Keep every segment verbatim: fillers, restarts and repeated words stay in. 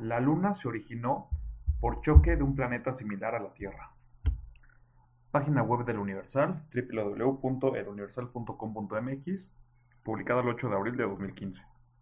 La Luna se originó por choque de un planeta similar a la Tierra. Página web del Universal, doble u doble u doble u punto el universal punto com punto m x, publicada el ocho de abril de dos mil quince.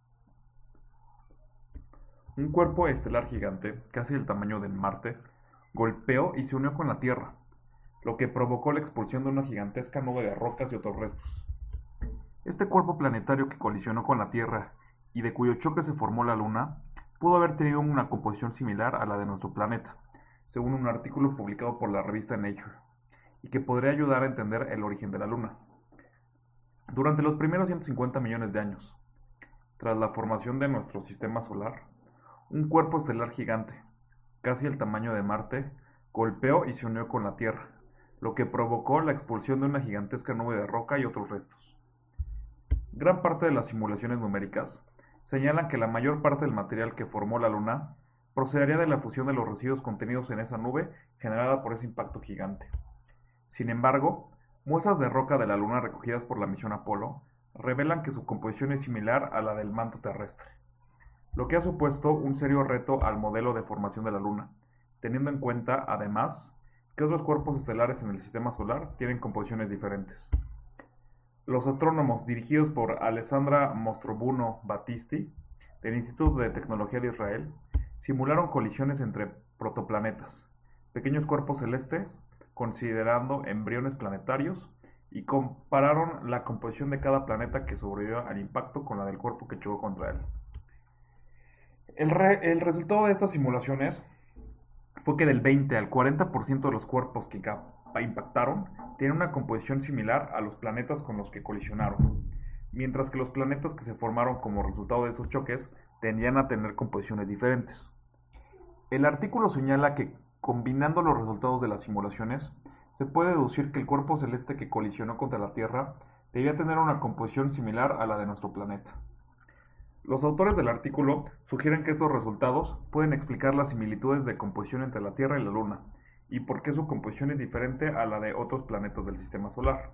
Un cuerpo estelar gigante, casi del tamaño de Marte, golpeó y se unió con la Tierra, lo que provocó la expulsión de una gigantesca nube de rocas y otros restos. Este cuerpo planetario que colisionó con la Tierra y de cuyo choque se formó la Luna, pudo haber tenido una composición similar a la de nuestro planeta, según un artículo publicado por la revista Nature, y que podría ayudar a entender el origen de la Luna. Durante los primeros ciento cincuenta millones de años, tras la formación de nuestro sistema solar, un cuerpo estelar gigante, casi el tamaño de Marte, golpeó y se unió con la Tierra, lo que provocó la expulsión de una gigantesca nube de roca y otros restos. Gran parte de las simulaciones numéricas señalan que la mayor parte del material que formó la Luna procedería de la fusión de los residuos contenidos en esa nube generada por ese impacto gigante. Sin embargo, muestras de roca de la Luna recogidas por la misión Apolo revelan que su composición es similar a la del manto terrestre, lo que ha supuesto un serio reto al modelo de formación de la Luna, teniendo en cuenta, además, que otros cuerpos estelares en el sistema solar tienen composiciones diferentes. Los astrónomos, dirigidos por Alessandra Mastrobuono Battisti, del Instituto de Tecnología de Israel, simularon colisiones entre protoplanetas, pequeños cuerpos celestes, considerando embriones planetarios, y compararon la composición de cada planeta que sobrevivió al impacto con la del cuerpo que chocó contra él. El, re el resultado de estas simulaciones fue que del veinte al cuarenta por ciento de los cuerpos que impactaron tienen una composición similar a los planetas con los que colisionaron, mientras que los planetas que se formaron como resultado de esos choques tendían a tener composiciones diferentes. El artículo señala que, combinando los resultados de las simulaciones, se puede deducir que el cuerpo celeste que colisionó contra la Tierra debía tener una composición similar a la de nuestro planeta. Los autores del artículo sugieren que estos resultados pueden explicar las similitudes de composición entre la Tierra y la Luna, y por qué su composición es diferente a la de otros planetas del sistema solar.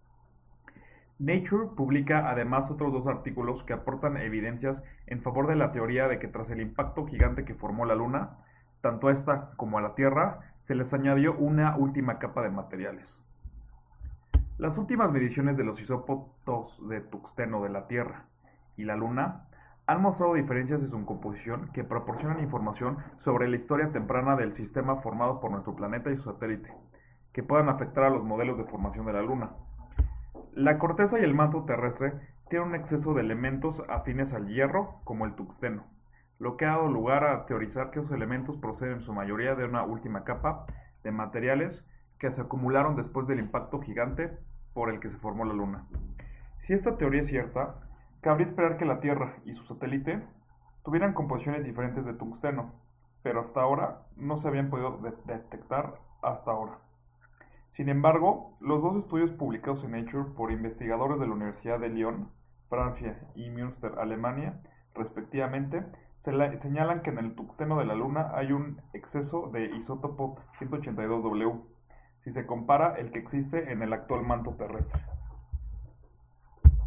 Nature publica además otros dos artículos que aportan evidencias en favor de la teoría de que tras el impacto gigante que formó la Luna, tanto a esta como a la Tierra se les añadió una última capa de materiales. Las últimas mediciones de los isótopos de tungsteno de la Tierra y la Luna han mostrado diferencias en su composición que proporcionan información sobre la historia temprana del sistema formado por nuestro planeta y su satélite, que puedan afectar a los modelos de formación de la Luna. La corteza y el manto terrestre tienen un exceso de elementos afines al hierro, como el tungsteno, lo que ha dado lugar a teorizar que esos elementos proceden en su mayoría de una última capa de materiales que se acumularon después del impacto gigante por el que se formó la Luna. Si esta teoría es cierta, cabría esperar que la Tierra y su satélite tuvieran composiciones diferentes de tungsteno, pero hasta ahora no se habían podido de detectar hasta ahora. Sin embargo, los dos estudios publicados en Nature por investigadores de la Universidad de Lyon, Francia y Münster, Alemania, respectivamente, se señalan que en el tungsteno de la Luna hay un exceso de isótopo ciento ochenta y dos W, si se compara el que existe en el actual manto terrestre.